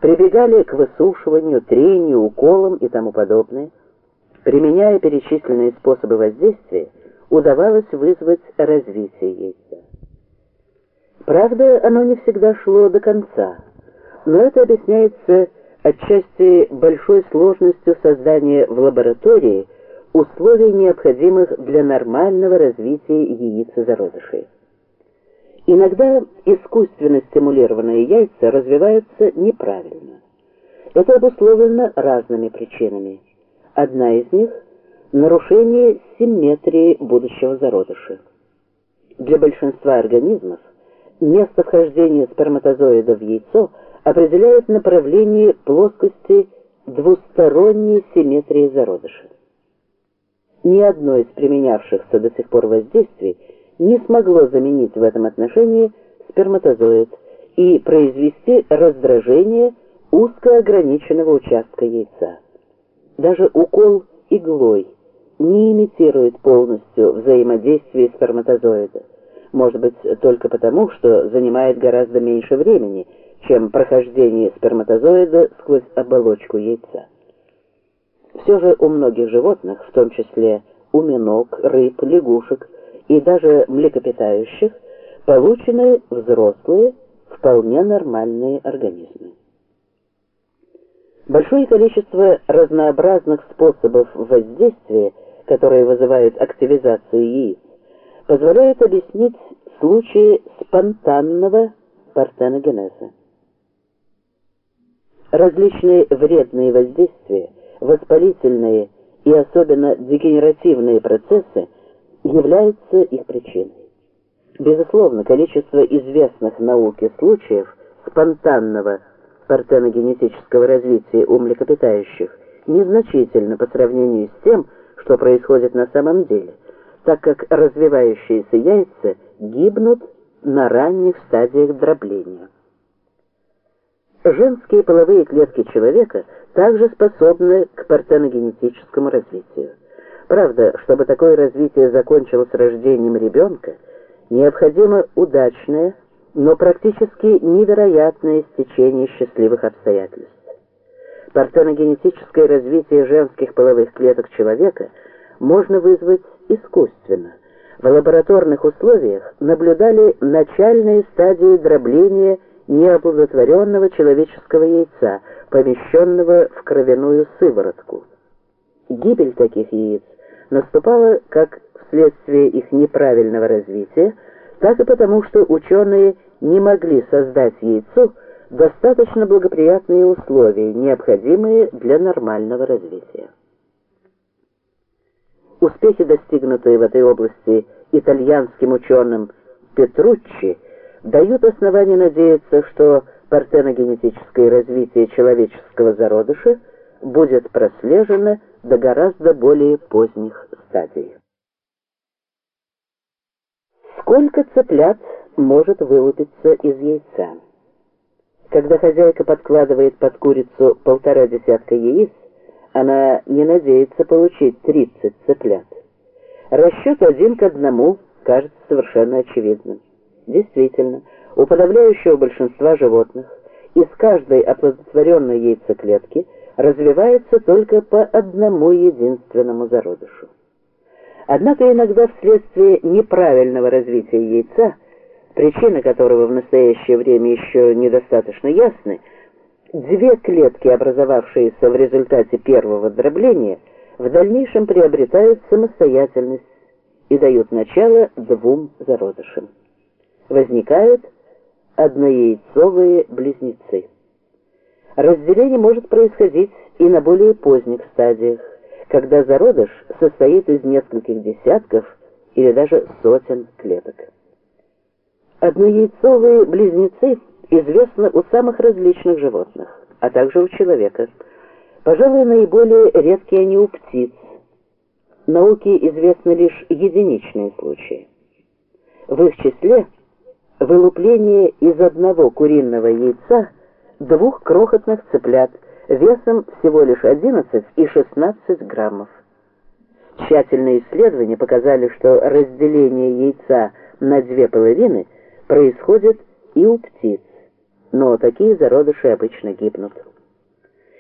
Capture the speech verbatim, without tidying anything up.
прибегали к высушиванию, трению, уколам и тому подобное. Применяя перечисленные способы воздействия, удавалось вызвать развитие яйца. Правда, оно не всегда шло до конца, но это объясняется отчасти большой сложностью создания в лаборатории условий, необходимых для нормального развития яиц и зародышей. Иногда искусственно стимулированные яйца развиваются неправильно. Это обусловлено разными причинами. Одна из них – нарушение симметрии будущего зародыша. Для большинства организмов место вхождения сперматозоида в яйцо определяет направление плоскости двусторонней симметрии зародыша. Ни одно из применявшихся до сих пор воздействий не смогло заменить в этом отношении сперматозоид и произвести раздражение узко ограниченного участка яйца. Даже укол иглой не имитирует полностью взаимодействие сперматозоида, может быть, только потому, что занимает гораздо меньше времени, чем прохождение сперматозоида сквозь оболочку яйца. Все же у многих животных, в том числе у миног, рыб, лягушек и даже млекопитающих, получены взрослые, вполне нормальные организмы. Большое количество разнообразных способов воздействия, которые вызывают активизацию яиц, позволяет объяснить случаи спонтанного партеногенеза. Различные вредные воздействия, воспалительные и особенно дегенеративные процессы являются их причиной. Безусловно, количество известных науке случаев спонтанного партеногенетического развития у млекопитающих незначительно по сравнению с тем, что происходит на самом деле, так как развивающиеся яйца гибнут на ранних стадиях дробления. Женские половые клетки человека также способны к партеногенетическому развитию. Правда, чтобы такое развитие закончилось рождением ребенка, необходимо удачное, но практически невероятное стечение счастливых обстоятельств. Партеногенетическое развитие женских половых клеток человека можно вызвать искусственно. В лабораторных условиях наблюдали начальные стадии дробления неоплодотворенного человеческого яйца, помещенного в кровяную сыворотку. Гибель таких яиц наступала как вследствие их неправильного развития, так и потому, что ученые не могли создать яйцу достаточно благоприятные условия, необходимые для нормального развития. Успехи, достигнутые в этой области итальянским ученым Петруччи, дают основание надеяться, что партеногенетическое развитие человеческого зародыша будет прослежено до гораздо более поздних стадий. Сколько цыплят может вылупиться из яйца? Когда хозяйка подкладывает под курицу полтора десятка яиц, она не надеется получить тридцать цыплят. Расчет один к одному кажется совершенно очевидным. Действительно, у подавляющего большинства животных из каждой оплодотворенной яйцеклетки развивается только по одному единственному зародышу. Однако иногда вследствие неправильного развития яйца, причины которого в настоящее время еще недостаточно ясны, две клетки, образовавшиеся в результате первого дробления, в дальнейшем приобретают самостоятельность и дают начало двум зародышам. Возникают однояйцовые близнецы. Разделение может происходить и на более поздних стадиях, когда зародыш состоит из нескольких десятков или даже сотен клеток. Однояйцовые близнецы известны у самых различных животных, а также у человека. Пожалуй, наиболее редкие они у птиц. Науке известны лишь единичные случаи. В их числе вылупление из одного куриного яйца двух крохотных цыплят весом всего лишь одиннадцать и шестнадцать граммов. Тщательные исследования показали, что разделение яйца на две половины происходит и у птиц, но такие зародыши обычно гибнут.